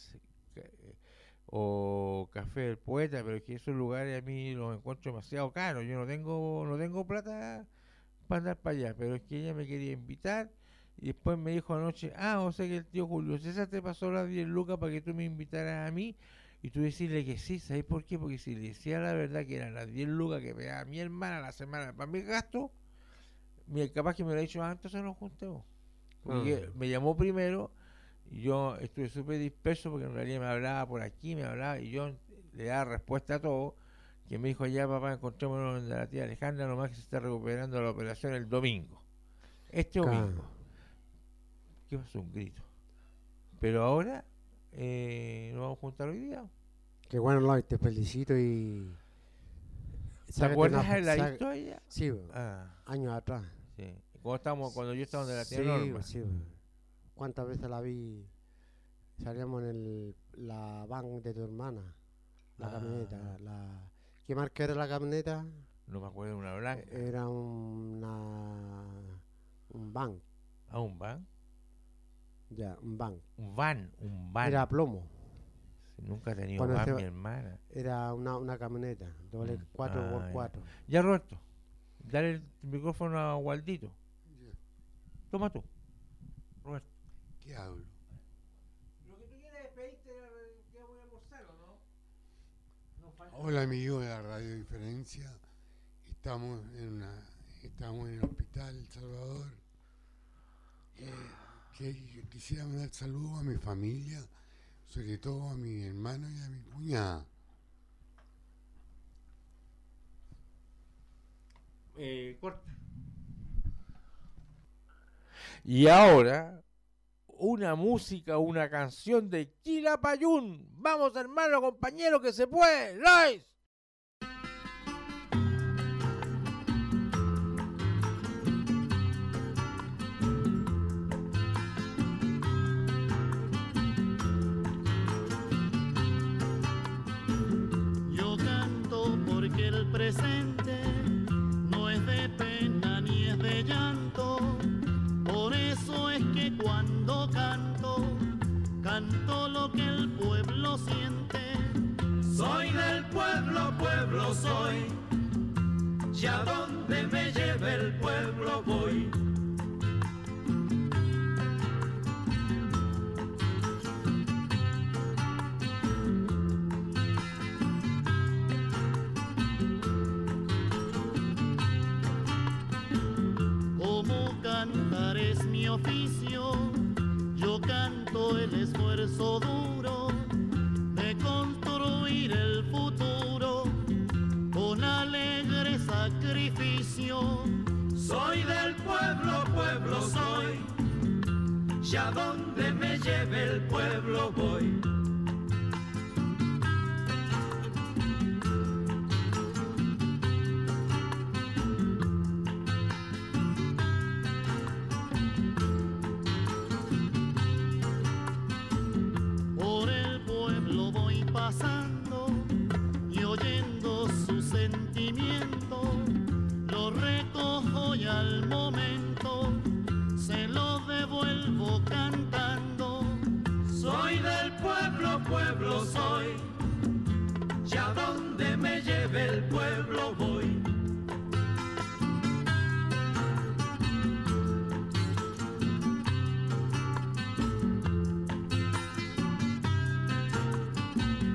o Café del Poeta, pero es que esos lugares a mí los encuentro demasiado caros. Yo no tengo plata para andar para allá, pero es que ella me quería invitar y después me dijo anoche, o sea que el tío Julio César te pasó las 10 lucas para que tú me invitaras a mí, y tú decirle que sí. ¿Sabes por qué? Porque si le decía la verdad que eran las 10 lucas que me daba mi hermana a la semana para mis gastos, capaz que me lo ha dicho antes, se nos juntemos. Porque me llamó primero y yo estuve súper disperso porque en realidad me hablaba por aquí, y yo le daba respuesta a todo, que me dijo, ya papá, encontrémonos en la tía Alejandra, nomás que se está recuperando la operación el domingo. Este domingo. ¿Qué pasó? Un grito. Pero ahora nos vamos a juntar hoy día. Qué bueno, Loy, te felicito y... ¿Te acuerdas de la historia? Sí, años atrás. Sí. Cuando yo estaba en la tía Sí, Norma. sí. ¿Cuántas veces la vi? Salíamos en la van de tu hermana, la camioneta. ¿Qué marca era la camioneta? No me acuerdo, una blanca. Era un van. ¿Un van? Ya, un van. Un van. Era plomo. Sí, nunca he tenido van, mi hermana. Era una camioneta, doble 4x4. Ya, Roberto, dale el micrófono a Waldito. Toma tú, Roberto. ¿Qué hablo? Lo que tú quieras es pedirte que voy a almorzar, ¿o no? Hola, amigos de la Radio Diferencia. Estamos en el Hospital El Salvador. Quisiera mandar saludos a mi familia, sobre todo a mi hermano y a mi cuñada. Corta. Y ahora, una música, una canción de Quilapayún. Vamos, hermano, compañero, que se puede. ¡Lois! Yo canto porque el presente no es de pena ni es de llanto. Por eso es que cuando canto lo que el pueblo siente. Soy del pueblo, pueblo soy, y a donde me lleve el pueblo voy. Como cantar es mi oficio, yo canto el esfuerzo duro de construir el futuro con alegre sacrificio. Soy del pueblo, pueblo soy, y a donde me lleve el pueblo voy. Por el pueblo voy pasando y oyendo su sentimiento, lo recojo y al momento se lo devuelvo cantando. Soy del pueblo, pueblo soy, y a donde me lleve el pueblo voy.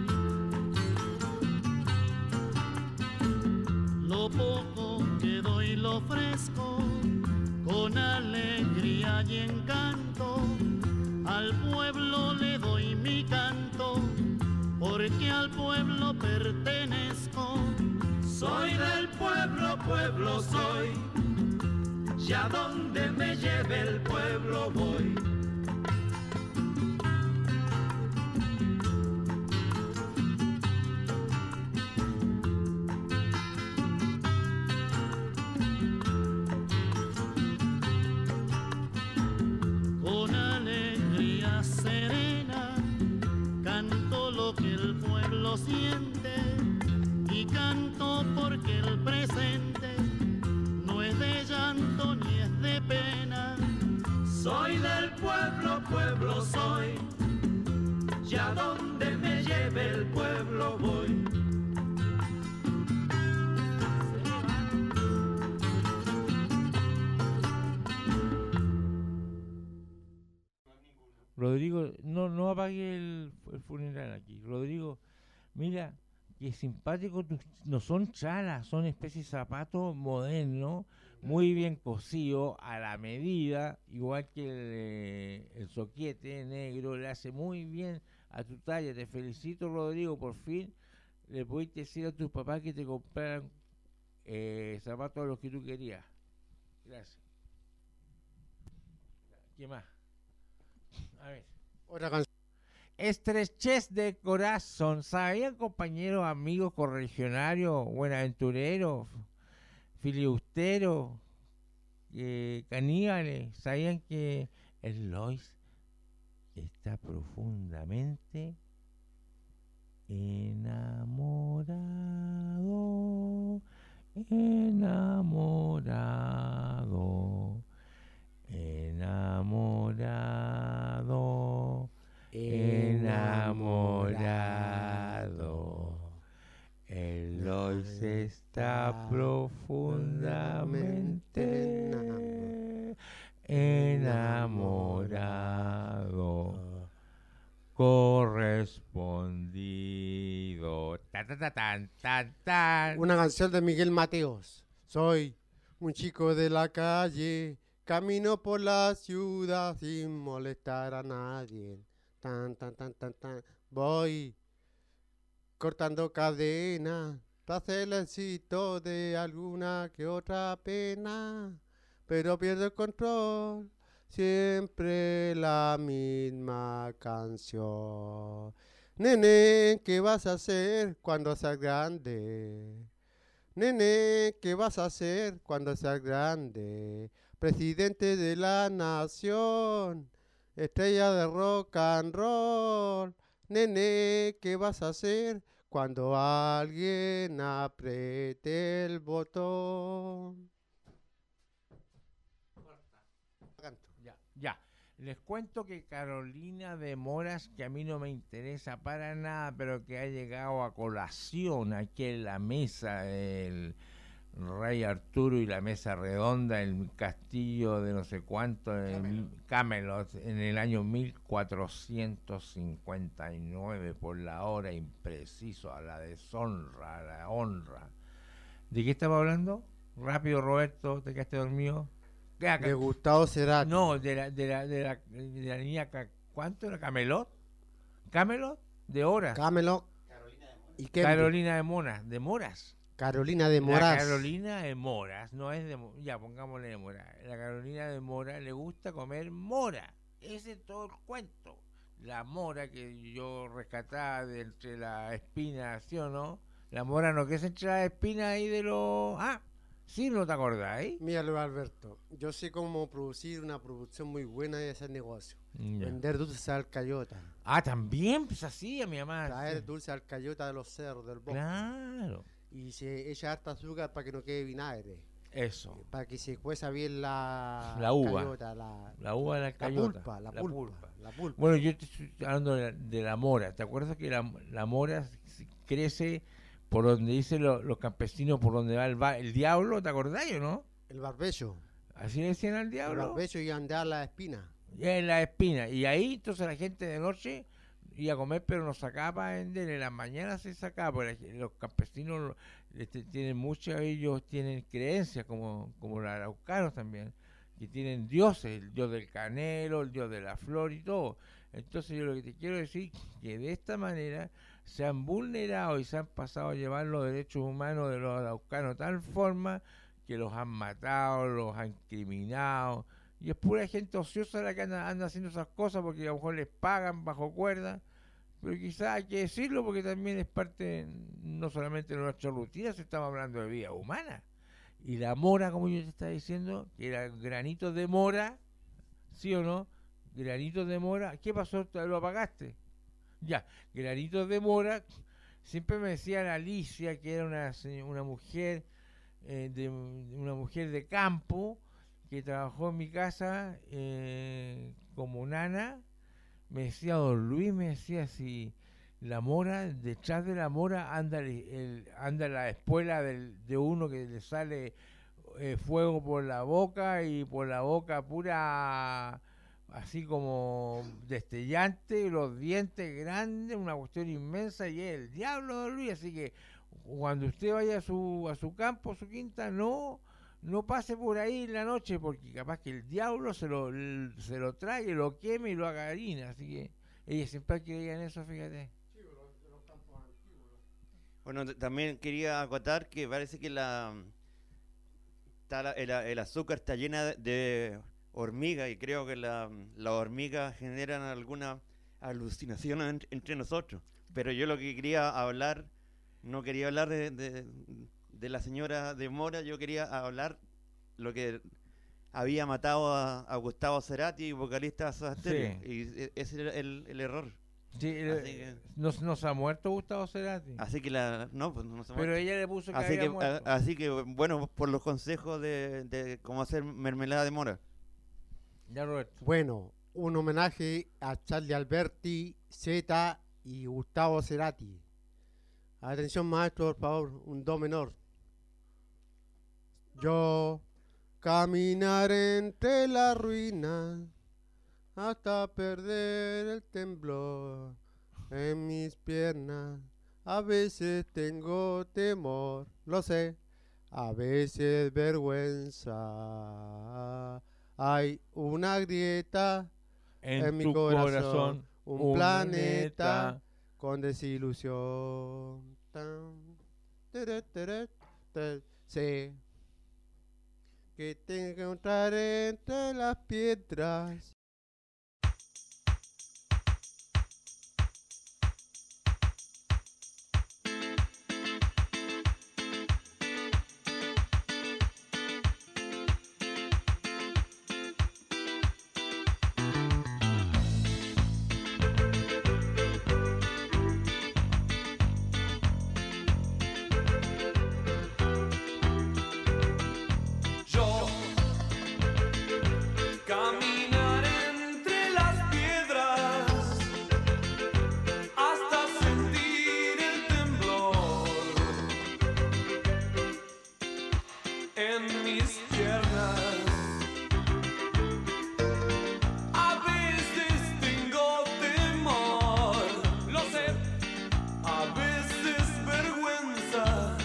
Lo poco que doy ofrezco con alegría y encanto, al pueblo le doy mi canto, porque al pueblo pertenezco. Soy del pueblo, pueblo soy, y a donde me lleve el pueblo voy. Con alegría serena canto lo que el pueblo siente, y canto porque el presente no es de llanto ni es de pena. Soy del pueblo, pueblo soy, y a donde me lleve el pueblo voy. Rodrigo, no apague el funeral aquí. Rodrigo, mira, qué simpático, no son chalas, son especies de zapatos modernos, muy bien cosidos, a la medida, igual que el soquete negro, le hace muy bien a tu talla. Te felicito, Rodrigo, por fin le pudiste decir a tus papás que te compraran zapatos a los que tú querías. Gracias. ¿Qué más? A ver. Otra canción. Estrechez de corazón. ¿Sabían, compañeros, amigos, correligionarios, buenaventureros, filibusteros, caníbales? ¿Sabían que el Lois está profundamente enamorado? Enamorado. Enamorado, enamorado, el Lois está profundamente enamorado, correspondido. Ta, ta, ta, tan, tan, tan. Una canción de Miguel Mateos. Soy un chico de la calle, camino por la ciudad sin molestar a nadie. Tan, tan, tan, tan, tan. Voy cortando cadenas para hacer el éxito de alguna que otra pena, pero pierdo el control. Siempre la misma canción. Nene, ¿qué vas a hacer cuando seas grande? Nene, ¿qué vas a hacer cuando seas grande? Presidente de la nación, estrella de rock and roll. Nene, ¿qué vas a hacer cuando alguien apriete el botón? Ya. Les cuento que Carolina de Moras, que a mí no me interesa para nada, pero que ha llegado a colación aquí en la mesa del Rey Arturo y la mesa redonda, el castillo de no sé cuánto, en Camelot, en el año 1459, por la hora impreciso, a la deshonra, a la honra. ¿De qué estaba hablando? Rápido, Roberto, ¿te quedaste dormido? De Gustavo Cerati. No, de la niña, ¿cuánto era? ¿Camelot? ¿Camelot? De horas. Camelot. Carolina de Moras. Carolina de Moras. La Carolina de Moras, no es de... Ya, pongámosle de Moras. La Carolina de Moras le gusta comer mora. Ese es todo el cuento. La mora que yo rescataba de entre las espinas, ¿sí o no? La mora no, que es entre las espinas ahí de los... Ah, sí, ¿no te acordás? Mira, Alberto, yo sé cómo producir una producción muy buena de ese negocio. Ya. Vender dulces al cayota. Ah, también, pues así a mi mamá. Traer Sí. dulces al cayota de los cerros, del bosque. Claro. Y se echa harta azúcar para que no quede vinagre. Eso. Para que se cueza bien la uva. cayota, La uva de la cayota. La pulpa. Bueno, yo te estoy hablando de la mora. ¿Te acuerdas que la mora crece por donde dicen los campesinos, por donde va el diablo? ¿Te acordás o no? El barbecho. ¿Así le decían al diablo? El barbecho y andar la espina. En la espina. Y ahí entonces la gente de noche iba a comer, pero no sacaba para vender. En las mañanas se sacaba, porque los campesinos tienen muchos, ellos tienen creencias, como los araucanos también, que tienen dioses, el dios del canelo, el dios de la flor y todo. Entonces yo lo que te quiero decir que de esta manera se han vulnerado y se han pasado a llevar los derechos humanos de los araucanos de tal forma que los han matado, los han criminado, y es pura gente ociosa la que anda haciendo esas cosas porque a lo mejor les pagan bajo cuerda, pero quizás hay que decirlo porque también es parte no solamente de nuestra rutina, se estaba hablando de vida humana. Y la mora, como yo te estaba diciendo, que era granitos de mora, ¿sí o no? Granitos de mora, ¿qué pasó? ¿Lo apagaste? Ya, granitos de mora, siempre me decía Alicia, que era una mujer de campo, que trabajó en mi casa como nana, me decía don Luis, me decía si la mora, detrás de la mora anda la espuela de uno que le sale fuego por la boca y por la boca pura así como destellante, los dientes grandes, una cuestión inmensa, y es el diablo don Luis. Así que cuando usted vaya a su campo, a su quinta, no pase por ahí en la noche, porque capaz que el diablo se lo trague, lo queme y lo haga harina. Así que ella siempre creía en eso, fíjate. Bueno, también quería acotar que parece que el azúcar está llena de hormigas, y creo que las hormigas generan alguna alucinación entre nosotros. Pero yo lo que quería hablar, no quería hablar de la señora de Mora, yo quería hablar lo que había matado a Gustavo Cerati, vocalista de Soda Stereo, Sí. y ese era el error. Sí, no se ha muerto Gustavo Cerati. Así que no se ha muerto. Pero ella le puso que así había muerto. Así que, bueno, por los consejos de cómo hacer mermelada de mora. Ya, Roberto. Bueno, un homenaje a Charlie Alberti, Zeta y Gustavo Cerati. Atención maestro, por favor, un do menor. Yo caminaré entre las ruinas hasta perder el temblor en mis piernas. A veces tengo temor, lo sé, a veces vergüenza. Hay una grieta en mi corazón, un planeta con desilusión. Sé que tengo que encontrar entre las piedras. Yo caminaré entre las piedras hasta sentir el temblor en mis piernas. A veces tengo temor, lo sé, a veces vergüenza.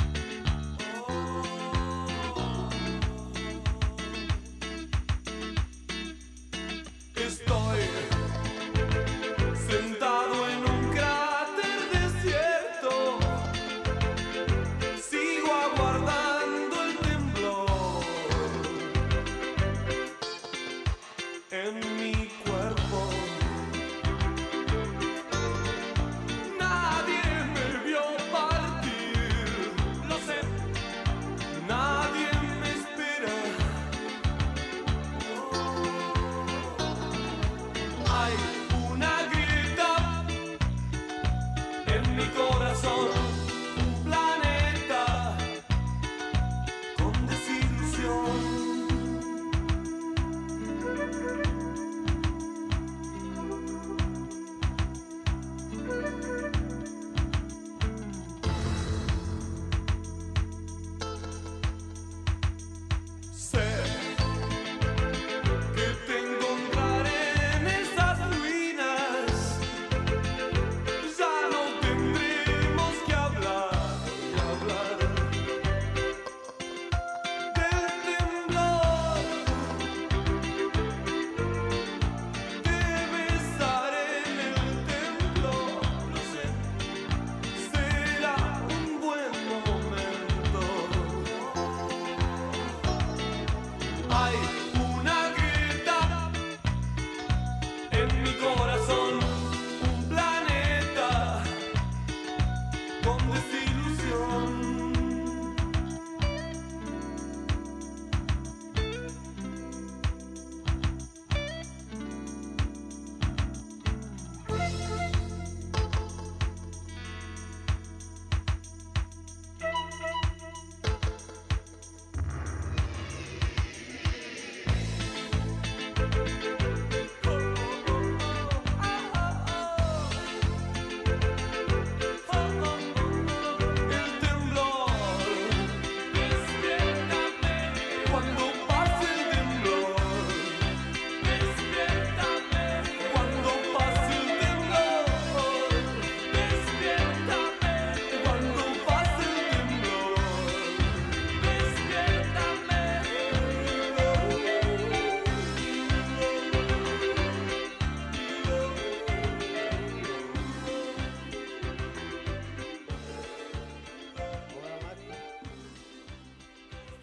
Estoy sentado en un cráter desierto, sigo aguardando el temblor en mi cuerpo. Nadie me vio partir, lo sé, nadie me espera. Hay una grieta en mi corazón, un planeta con desilusión.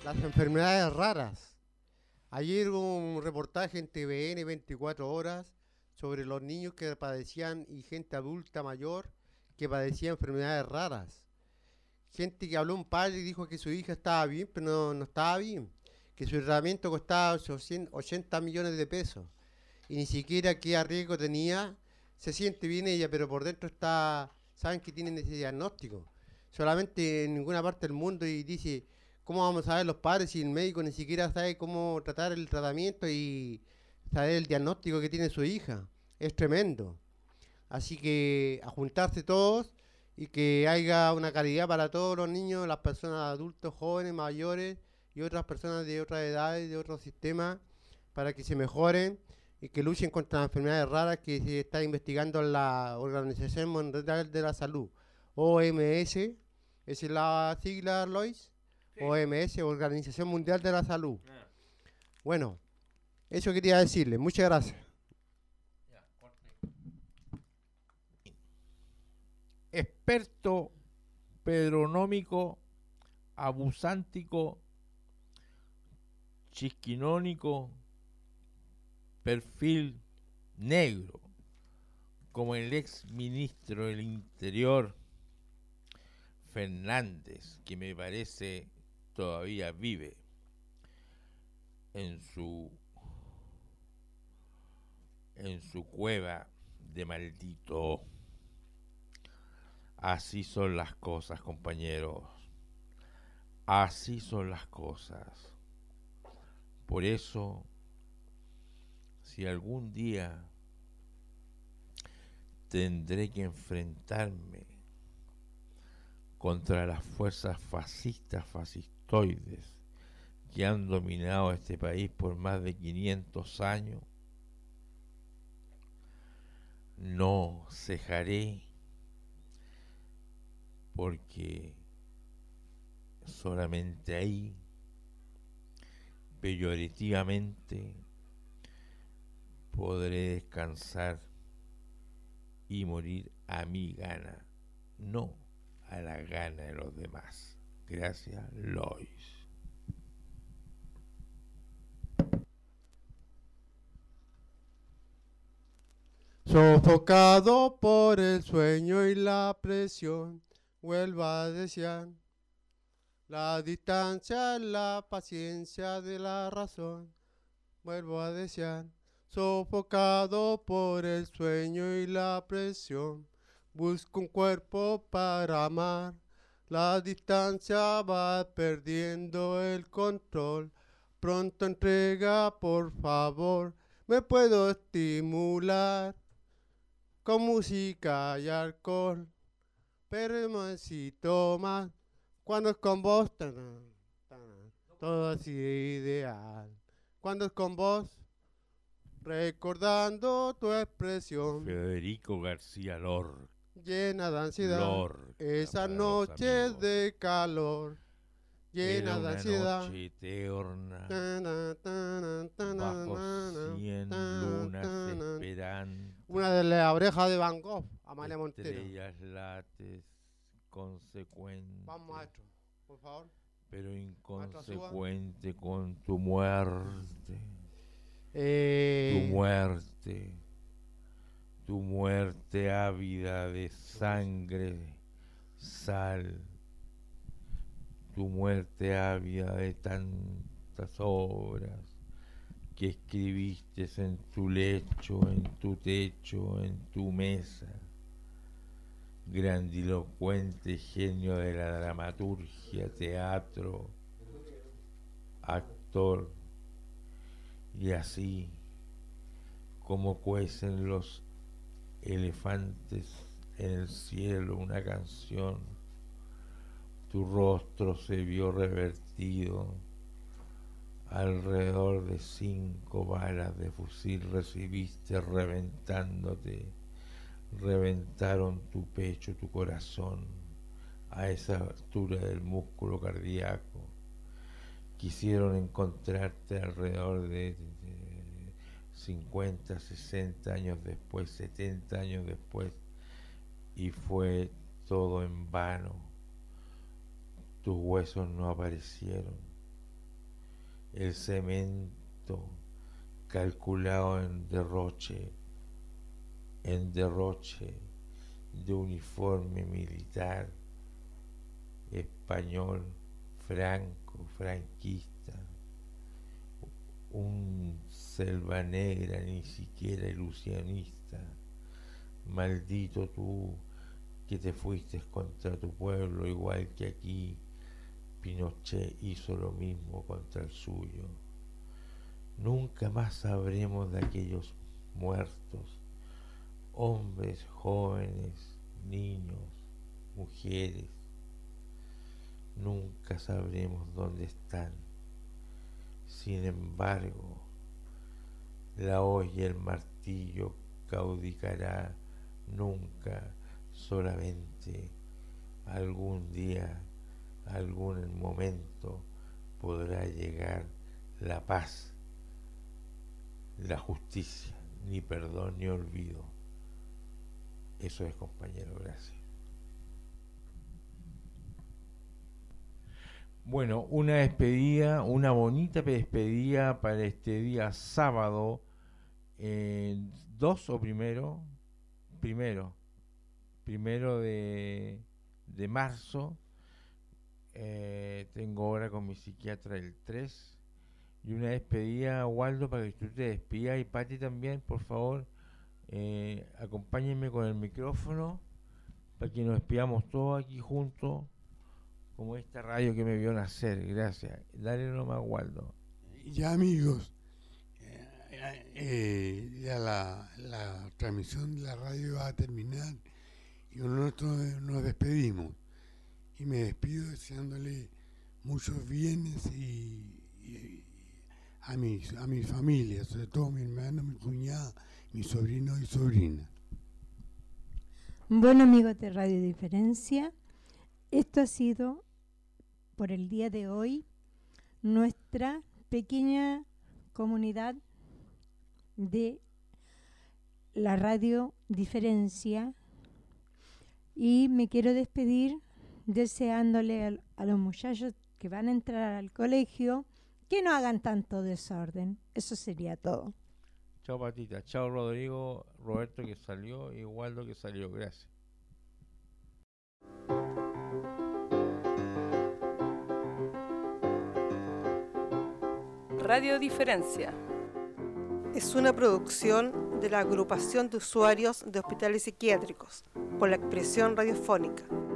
las enfermedades raras. Ayer hubo un reportaje en TVN 24 horas sobre los niños que padecían y gente adulta mayor que padecía enfermedades raras. Gente que habló un padre y dijo que su hija estaba bien, pero no estaba bien. Que su tratamiento costaba 80 millones de pesos. Y ni siquiera qué riesgo tenía. Se siente bien ella, pero por dentro saben que tienen ese diagnóstico. Solamente en ninguna parte del mundo y dice, ¿cómo vamos a ver los padres si el médico ni siquiera sabe cómo tratar el tratamiento y saber el diagnóstico que tiene su hija? Es tremendo. Así que a juntarse todos y que haya una caridad para todos los niños, las personas adultos, jóvenes, mayores y otras personas de otras edades, de otros sistemas, para que se mejoren y que luchen contra las enfermedades raras que se está investigando en la Organización Mundial de la Salud, OMS, esa es la sigla, Lois, sí. OMS, Organización Mundial de la Salud. Bueno, eso quería decirle, muchas gracias. Experto pedronómico, abusántico, chisquinónico, perfil negro, como el ex ministro del Interior Fernández, que me parece todavía vive en su cueva de maldito. Así son las cosas, compañeros. Así son las cosas. Por eso, si algún día tendré que enfrentarme contra las fuerzas fascistas, fascistoides, que han dominado este país por más de 500 años, no cejaré, porque solamente ahí, peyorativamente, podré descansar y morir a mi gana, no a la gana de los demás. Gracias, Lois. Sofocado por el sueño y la presión, vuelvo a desear la distancia, la paciencia de la razón. Vuelvo a desear, sofocado por el sueño y la presión. Busco un cuerpo para amar. La distancia va perdiendo el control. Pronto entrega, por favor. Me puedo estimular con música y alcohol, pero necesito más cuando es con vos, todo así ideal. Cuando es con vos, recordando tu expresión. Federico García Lorca. Llena de ansiedad, Lorca, esa noche de calor. Llena de ansiedad. Noche eterna, bajo 100 lunas esperantes. Una de las orejas de Van Gogh, Amalia Montero. Estrellas lates, consecuente. Vamos, maestro, por favor. Pero inconsecuente con tu muerte. Tu muerte ávida de sangre, sal. Tu muerte ávida de tantas obras que escribiste en tu lecho, en tu techo, en tu mesa. Grandilocuente genio de la dramaturgia, teatro, actor. Y así como cuecen los elefantes en el cielo una canción, tu rostro se vio revertido. Alrededor de 5 balas de fusil recibiste reventándote. Reventaron tu pecho, tu corazón, a esa altura del músculo cardíaco. Quisieron encontrarte alrededor de 50, 60 años después, 70 años después, y fue todo en vano. Tus huesos no aparecieron. el cemento calculado en derroche de uniforme militar español, franquista, un selva negra, ni siquiera ilusionista. Maldito tú que te fuiste contra tu pueblo, igual que aquí Pinochet hizo lo mismo contra el suyo. Nunca más sabremos de aquellos muertos, hombres, jóvenes, niños, mujeres. Nunca sabremos dónde están. Sin embargo, la hoz y el martillo caudicará nunca, solamente algún día, algún momento podrá llegar la paz, la justicia, ni perdón ni olvido. Eso es, compañero, gracias. Bueno, una despedida, una bonita despedida para este día sábado, 2 o primero de marzo. Tengo hora con mi psiquiatra el 3. Y una despedida, Waldo, para que tú te despidas, y Pati también, por favor, acompáñenme con el micrófono para que nos despidamos todos aquí juntos, como esta radio que me vio nacer. Gracias. Dale nomás, Waldo. Ya, amigos, ya la transmisión de la radio va a terminar y nosotros nos despedimos. Y me despido deseándole muchos bienes y a mi familia, sobre todo a mi hermano, mi cuñada, mi sobrino y sobrina. Bueno, amigos de Radio Diferencia, esto ha sido por el día de hoy nuestra pequeña comunidad de la Radio Diferencia, y me quiero despedir deseándole a los muchachos que van a entrar al colegio que no hagan tanto desorden. Eso sería todo. Chao, Patita. Chao, Rodrigo, Roberto que salió y Waldo que salió. Gracias. Radio Diferencia es una producción de la Agrupación de Usuarios de Hospitales Psiquiátricos por la Expresión Radiofónica.